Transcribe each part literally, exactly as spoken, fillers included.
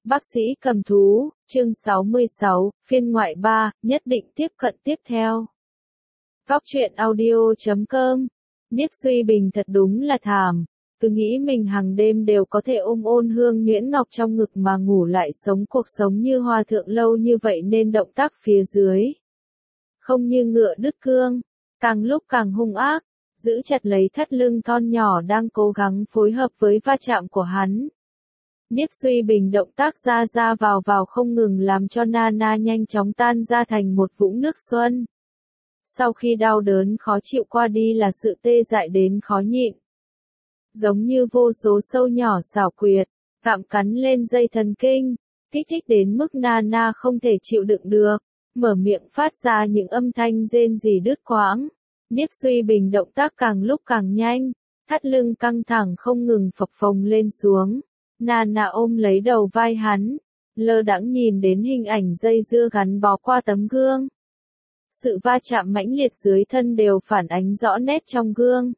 Bác sĩ cầm thú, chương sáu mươi sáu, phiên ngoại ba, nhất định tiếp cận tiếp theo. Góc truyện audio chấm com. Niếp Duy Bình thật đúng là thảm, cứ nghĩ mình hàng đêm đều có thể ôm ôn hương nhuyễn ngọc trong ngực mà ngủ lại sống cuộc sống như hòa thượng lâu như vậy nên động tác phía dưới. Không như ngựa đứt cương, càng lúc càng hung ác, giữ chặt lấy thắt lưng thon nhỏ đang cố gắng phối hợp với va chạm của hắn. Niếp Duy Bình động tác ra ra vào vào không ngừng làm cho Nana nhanh chóng tan ra thành một vũng nước xuân. Sau khi đau đớn khó chịu qua đi là sự tê dại đến khó nhịn. Giống như vô số sâu nhỏ xảo quyệt, gặm cắn lên dây thần kinh, kích thích đến mức Nana không thể chịu đựng được, mở miệng phát ra những âm thanh rên rỉ đứt quãng. Niếp Duy Bình động tác càng lúc càng nhanh, thắt lưng căng thẳng không ngừng phập phồng lên xuống. Nana ôm lấy đầu vai hắn, lơ đãng nhìn đến hình ảnh dây dưa gắn bó qua tấm gương. Sự va chạm mãnh liệt dưới thân đều phản ánh rõ nét trong gương.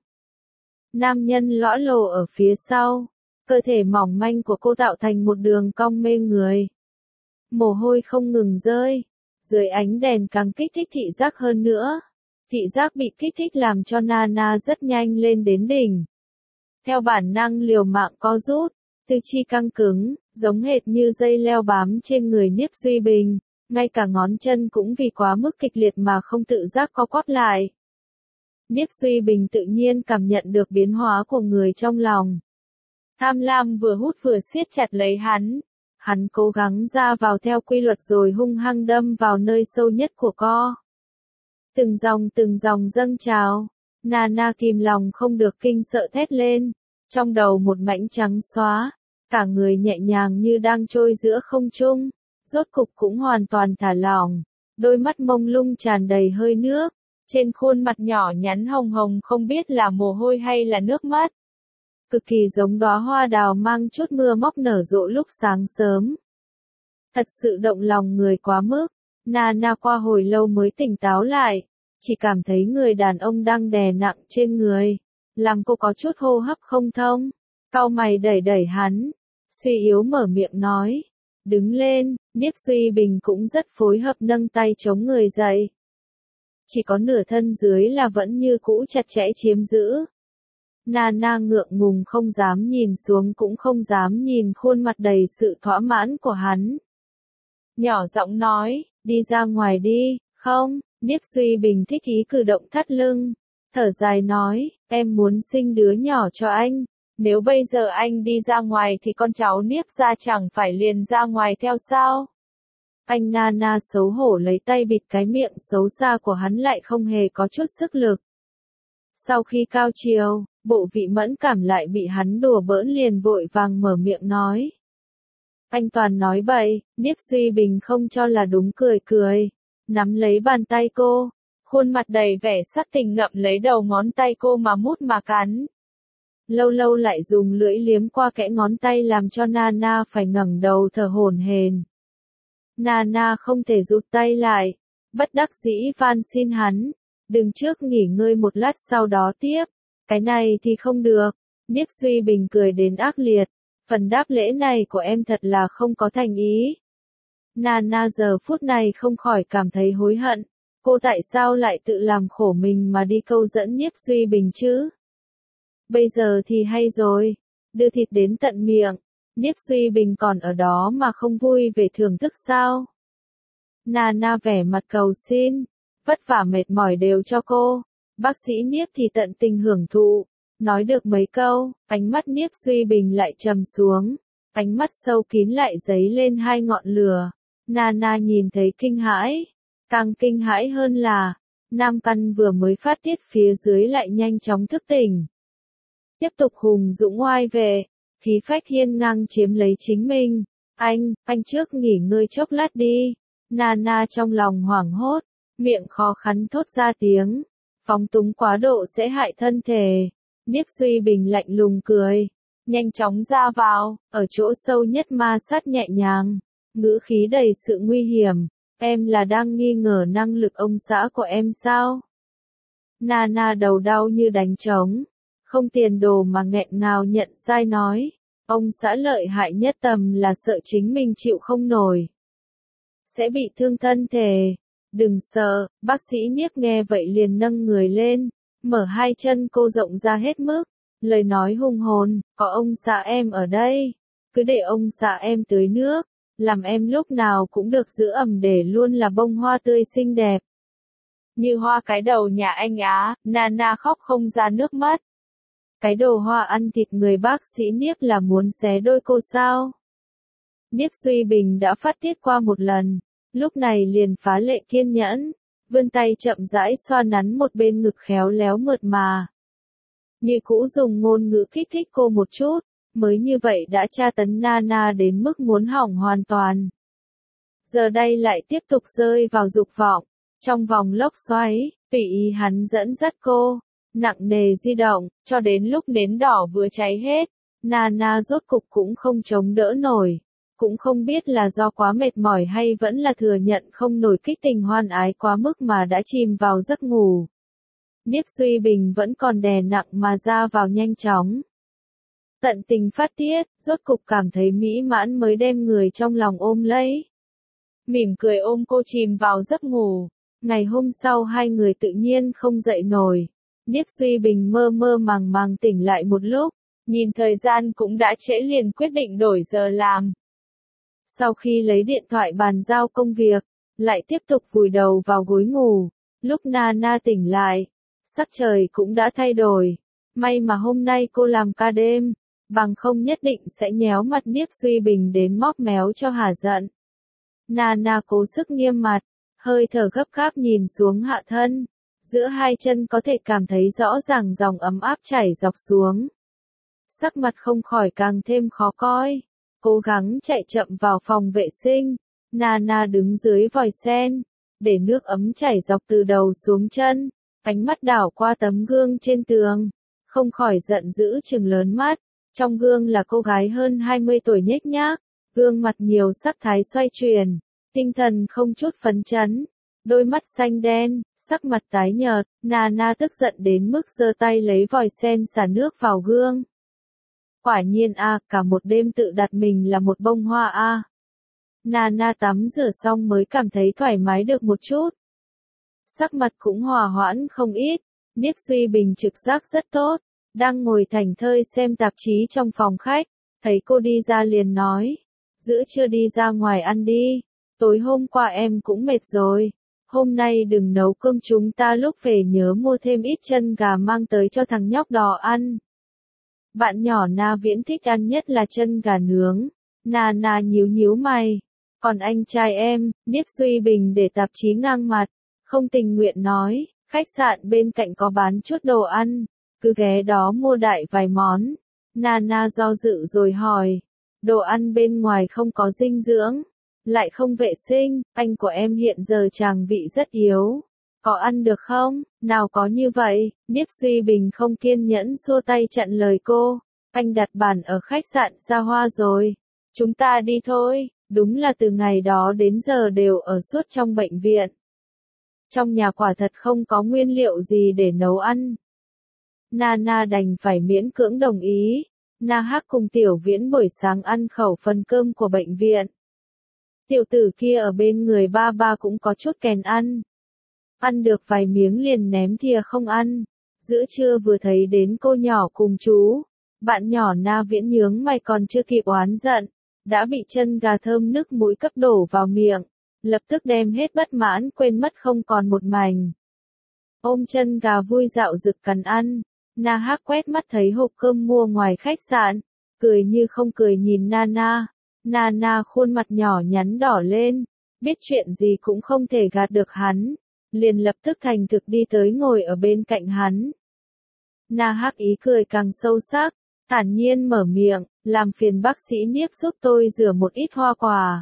Nam nhân lõa lồ ở phía sau, cơ thể mỏng manh của cô tạo thành một đường cong mê người. Mồ hôi không ngừng rơi, dưới ánh đèn càng kích thích thị giác hơn nữa. Thị giác bị kích thích làm cho Nana rất nhanh lên đến đỉnh. Theo bản năng liều mạng co rút, tư chi căng cứng, giống hệt như dây leo bám trên người Niếp Duy Bình, ngay cả ngón chân cũng vì quá mức kịch liệt mà không tự giác co quắp lại. Niếp Duy Bình tự nhiên cảm nhận được biến hóa của người trong lòng. Tham lam vừa hút vừa siết chặt lấy hắn. Hắn cố gắng ra vào theo quy luật rồi hung hăng đâm vào nơi sâu nhất của co. Từng dòng từng dòng dâng trào, Nana kìm lòng không được kinh sợ thét lên, trong đầu một mảnh trắng xóa, cả người nhẹ nhàng như đang trôi giữa không trung, rốt cục cũng hoàn toàn thả lỏng, đôi mắt mông lung tràn đầy hơi nước, trên khuôn mặt nhỏ nhắn hồng hồng không biết là mồ hôi hay là nước mắt. Cực kỳ giống đóa hoa đào mang chút mưa móc nở rộ lúc sáng sớm. Thật sự động lòng người quá mức. Nana qua hồi lâu mới tỉnh táo lại, chỉ cảm thấy người đàn ông đang đè nặng trên người, làm cô có chút hô hấp không thông. Cau mày đẩy đẩy hắn, suy yếu mở miệng nói, đứng lên. Niếp Duy Bình cũng rất phối hợp nâng tay chống người dậy. Chỉ có nửa thân dưới là vẫn như cũ chặt chẽ chiếm giữ. Nana ngượng ngùng không dám nhìn xuống cũng không dám nhìn khuôn mặt đầy sự thỏa mãn của hắn. Nhỏ giọng nói, đi ra ngoài đi, không. Niếp Duy Bình thích ý cử động thắt lưng, thở dài nói, em muốn sinh đứa nhỏ cho anh, nếu bây giờ anh đi ra ngoài thì con cháu Niếp gia chẳng phải liền ra ngoài theo sao? Anh Nana xấu hổ lấy tay bịt cái miệng xấu xa của hắn lại không hề có chút sức lực. Sau khi cao chiều, bộ vị mẫn cảm lại bị hắn đùa bỡn liền vội vàng mở miệng nói. Anh toàn nói bậy. Niếp Duy Bình không cho là đúng cười cười, nắm lấy bàn tay cô, khuôn mặt đầy vẻ sắc tình ngậm lấy đầu ngón tay cô mà mút mà cắn. Lâu lâu lại dùng lưỡi liếm qua kẽ ngón tay làm cho Nana phải ngẩng đầu thở hổn hển. Nana không thể rụt tay lại, bất đắc dĩ van xin hắn, đừng trước nghỉ ngơi một lát sau đó tiếp. Cái này thì không được. Niếp Duy Bình cười đến ác liệt, phần đáp lễ này của em thật là không có thành ý. Nana giờ phút này không khỏi cảm thấy hối hận, cô tại sao lại tự làm khổ mình mà đi câu dẫn Niếp Duy Bình chứ? Bây giờ thì hay rồi, đưa thịt đến tận miệng, Niếp Duy Bình còn ở đó mà không vui về thưởng thức sao? Nana vẻ mặt cầu xin, vất vả mệt mỏi đều cho cô, bác sĩ Niếp thì tận tình hưởng thụ, nói được mấy câu, ánh mắt Niếp Duy Bình lại trầm xuống, ánh mắt sâu kín lại dấy lên hai ngọn lửa. Nana nhìn thấy kinh hãi, càng kinh hãi hơn là, nam căn vừa mới phát tiết phía dưới lại nhanh chóng thức tỉnh. Tiếp tục hùng dũng oai về, khí phách hiên ngang chiếm lấy chính mình. Anh, anh trước nghỉ ngơi chốc lát đi. Nana trong lòng hoảng hốt, miệng khó khăn thốt ra tiếng, phóng túng quá độ sẽ hại thân thể. Niếp Duy Bình lạnh lùng cười, nhanh chóng ra vào, ở chỗ sâu nhất ma sát nhẹ nhàng, ngữ khí đầy sự nguy hiểm, em là đang nghi ngờ năng lực ông xã của em sao? Nana đầu đau như đánh trống, không tiền đồ mà nghẹn ngào nhận sai nói, Ông xã lợi hại nhất tầm là sợ chính mình chịu không nổi. Sẽ bị thương thân thể. Đừng sợ, bác sĩ Niếp nghe vậy liền nâng người lên, mở hai chân cô rộng ra hết mức, lời nói hùng hồn, có ông xã em ở đây, cứ để ông xã em tưới nước, làm em lúc nào cũng được giữ ẩm để luôn là bông hoa tươi xinh đẹp. Như hoa cái đầu nhà anh Á, Nana khóc không ra nước mắt. Cái đồ hoa ăn thịt người bác sĩ Niếp là muốn xé đôi cô sao? Niếp Duy Bình đã phát tiết qua một lần, lúc này liền phá lệ kiên nhẫn, vươn tay chậm rãi xoa nắn một bên ngực khéo léo mượt mà. Như cũ dùng ngôn ngữ kích thích cô một chút, mới như vậy đã tra tấn Nana đến mức muốn hỏng hoàn toàn. Giờ đây lại tiếp tục rơi vào dục vọng, trong vòng lốc xoáy, tùy ý hắn dẫn dắt cô, nặng nề di động, cho đến lúc nến đỏ vừa cháy hết, Nana rốt cục cũng không chống đỡ nổi. Cũng không biết là do quá mệt mỏi hay vẫn là thừa nhận không nổi kích tình hoan ái quá mức mà đã chìm vào giấc ngủ. Niếp Duy Bình vẫn còn đè nặng mà ra vào nhanh chóng. Tận tình phát tiết, rốt cục cảm thấy mỹ mãn mới đem người trong lòng ôm lấy. Mỉm cười ôm cô chìm vào giấc ngủ. Ngày hôm sau hai người tự nhiên không dậy nổi. Niếp Duy Bình mơ mơ màng màng tỉnh lại một lúc, nhìn thời gian cũng đã trễ liền quyết định đổi giờ làm. Sau khi lấy điện thoại bàn giao công việc, lại tiếp tục vùi đầu vào gối ngủ. Lúc Nana tỉnh lại, sắc trời cũng đã thay đổi. May mà hôm nay cô làm ca đêm, bằng không nhất định sẽ nhéo mặt Niếp Duy Bình đến móc méo cho hả giận. Nana cố sức nghiêm mặt, hơi thở gấp gáp nhìn xuống hạ thân. Giữa hai chân có thể cảm thấy rõ ràng dòng ấm áp chảy dọc xuống. Sắc mặt không khỏi càng thêm khó coi. Cố gắng chạy chậm vào phòng vệ sinh, Nana đứng dưới vòi sen, để nước ấm chảy dọc từ đầu xuống chân, ánh mắt đảo qua tấm gương trên tường, không khỏi giận dữ trừng lớn mắt, trong gương là cô gái hơn hai mươi tuổi nhếch nhác, gương mặt nhiều sắc thái xoay chuyển, tinh thần không chút phấn chấn, đôi mắt xanh đen, sắc mặt tái nhợt, Nana tức giận đến mức giơ tay lấy vòi sen xả nước vào gương. Quả nhiên a, à, cả một đêm tự đặt mình là một bông hoa a. À. Nana tắm rửa xong mới cảm thấy thoải mái được một chút. Sắc mặt cũng hòa hoãn không ít, Niếp Duy Bình trực giác rất tốt, đang ngồi thảnh thơi xem tạp chí trong phòng khách, thấy cô đi ra liền nói, giữa trưa đi ra ngoài ăn đi, tối hôm qua em cũng mệt rồi, hôm nay đừng nấu cơm chúng ta lúc về nhớ mua thêm ít chân gà mang tới cho thằng nhóc đỏ ăn. Bạn nhỏ Na Viễn thích ăn nhất là chân gà nướng. Nana nhíu nhíu mày. Còn anh trai em, Niếp Duy Bình để tạp chí ngang mặt, không tình nguyện nói, khách sạn bên cạnh có bán chút đồ ăn, cứ ghé đó mua đại vài món. Nana do dự rồi hỏi, đồ ăn bên ngoài không có dinh dưỡng, lại không vệ sinh, anh của em hiện giờ tràng vị rất yếu. Có ăn được không? Nào có như vậy, Niếp Duy Bình không kiên nhẫn xua tay chặn lời cô. Anh đặt bàn ở khách sạn xa hoa rồi. Chúng ta đi thôi, đúng là từ ngày đó đến giờ đều ở suốt trong bệnh viện. Trong nhà quả thật không có nguyên liệu gì để nấu ăn. Nana đành phải miễn cưỡng đồng ý. Na Hắc cùng Tiểu Viễn buổi sáng ăn khẩu phần cơm của bệnh viện. Tiểu tử kia ở bên người ba ba cũng có chút kèn ăn. Ăn được vài miếng liền ném thìa không ăn. Giữa trưa vừa thấy đến cô nhỏ cùng chú. Bạn nhỏ Na Viễn nhướng mày còn chưa kịp oán giận. Đã bị chân gà thơm nức mũi cấp đổ vào miệng. Lập tức đem hết bất mãn quên mất không còn một mảnh. Ôm chân gà vui dạo rực cắn ăn. Na Hắc quét mắt thấy hộp cơm mua ngoài khách sạn. Cười như không cười nhìn Nana. Nana khuôn mặt nhỏ nhắn đỏ lên. Biết chuyện gì cũng không thể gạt được hắn. Liền lập tức thành thực đi tới ngồi ở bên cạnh hắn. Na Hắc ý cười càng sâu sắc, thản nhiên mở miệng, làm phiền bác sĩ Niếp giúp tôi rửa một ít hoa quả.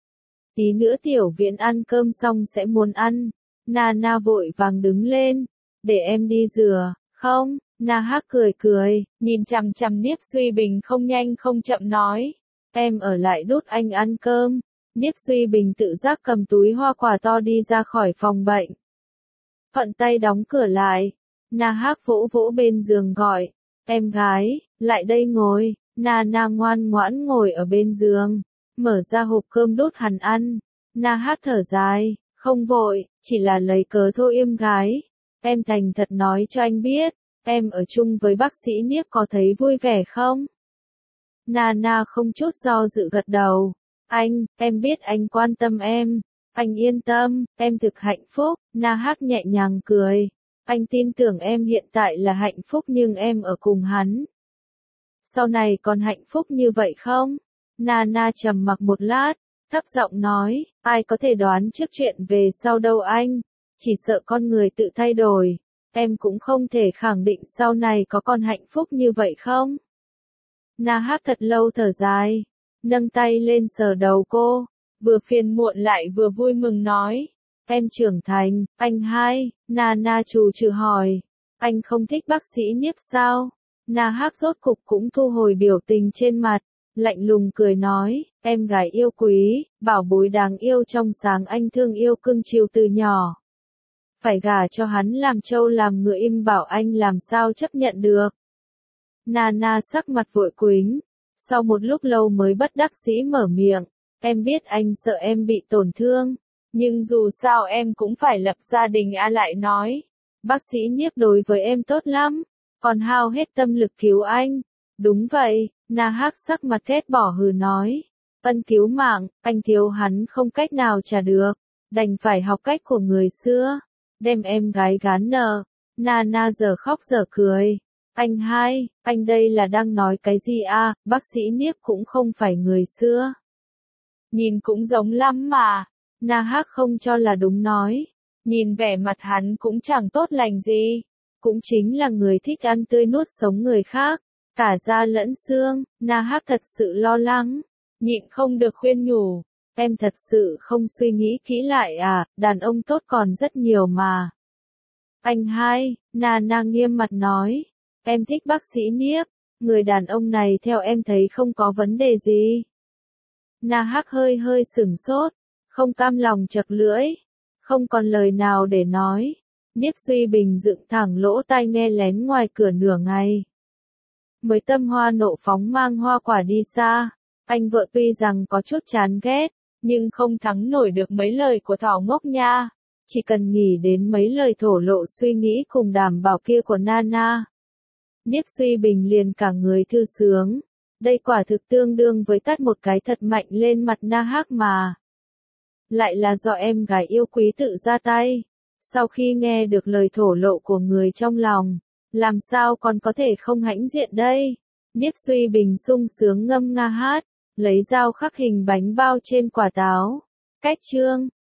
Tí nữa Tiểu Viễn ăn cơm xong sẽ muốn ăn. Nana vội vàng đứng lên, để em đi rửa, không? Na Hắc cười cười, nhìn chằm chằm Niếp Duy Bình không nhanh không chậm nói, em ở lại đút anh ăn cơm. Niếp Duy Bình tự giác cầm túi hoa quả to đi ra khỏi phòng bệnh. Thuận tay đóng cửa lại. Na Hắc vỗ vỗ bên giường gọi, em gái, lại đây ngồi. Nana ngoan ngoãn ngồi ở bên giường, mở ra hộp cơm đút hắn ăn. Na Hát thở dài, không vội, chỉ là lấy cớ thôi em gái. Em thành thật nói cho anh biết, em ở chung với bác sĩ Niếp có thấy vui vẻ không? Nana không chút do dự gật đầu. Anh, em biết anh quan tâm em. Anh yên tâm, em thực hạnh phúc. Na Hát nhẹ nhàng cười. Anh tin tưởng em hiện tại là hạnh phúc nhưng em ở cùng hắn. Sau này còn hạnh phúc như vậy không? Nana trầm mặc một lát, thấp giọng nói, ai có thể đoán trước chuyện về sau đâu anh, chỉ sợ con người tự thay đổi, em cũng không thể khẳng định sau này có còn hạnh phúc như vậy không? Na Hát thật lâu thở dài, nâng tay lên sờ đầu cô, vừa phiền muộn lại vừa vui mừng nói, em trưởng thành, anh hai. Nana trù trừ hỏi, anh không thích bác sĩ Niếp sao? Na Hát rốt cục cũng thu hồi biểu tình trên mặt, lạnh lùng cười nói, em gái yêu quý, bảo bối đáng yêu trong sáng anh thương yêu cưng chiều từ nhỏ. Phải gả cho hắn làm trâu làm ngựa im bảo anh làm sao chấp nhận được. Nana sắc mặt vội quĩnh, sau một lúc lâu mới bất đắc dĩ mở miệng, em biết anh sợ em bị tổn thương, nhưng dù sao em cũng phải lập gia đình. A lại nói, bác sĩ Niếp đối với em tốt lắm, còn hao hết tâm lực cứu anh. Đúng vậy, Na Hát sắc mặt ghét bỏ hừ nói, ân cứu mạng, anh thiếu hắn không cách nào trả được, đành phải học cách của người xưa, đem em gái gán nợ. Nana giờ khóc giờ cười, anh hai, anh đây là đang nói cái gì à, bác sĩ Niếp cũng không phải người xưa. Nhìn cũng giống lắm mà. Na Hát không cho là đúng nói, nhìn vẻ mặt hắn cũng chẳng tốt lành gì, cũng chính là người thích ăn tươi nuốt sống người khác, cả da lẫn xương. Na Hát thật sự lo lắng, nhịn không được khuyên nhủ, em thật sự không suy nghĩ kỹ lại à, đàn ông tốt còn rất nhiều mà. Anh hai, Nana nghiêm mặt nói, em thích bác sĩ Niếp, người đàn ông này theo em thấy không có vấn đề gì. Na Hát hơi hơi sửng sốt, không cam lòng chật lưỡi, không còn lời nào để nói. Niếp Duy Bình dựng thẳng lỗ tai nghe lén ngoài cửa nửa ngày. Mới tâm hoa nộ phóng mang hoa quả đi xa, anh vợ tuy rằng có chút chán ghét, nhưng không thắng nổi được mấy lời của thỏ ngốc nha. Chỉ cần nghĩ đến mấy lời thổ lộ suy nghĩ cùng đảm bảo kia của Nana, Niếp Duy Bình liền cả người thư sướng. Đây quả thực tương đương với tát một cái thật mạnh lên mặt Na Hát mà. Lại là do em gái yêu quý tự ra tay. Sau khi nghe được lời thổ lộ của người trong lòng, làm sao còn có thể không hãnh diện đây? Niếp Duy Bình sung sướng ngâm nga hát, lấy dao khắc hình bánh bao trên quả táo. Cách chương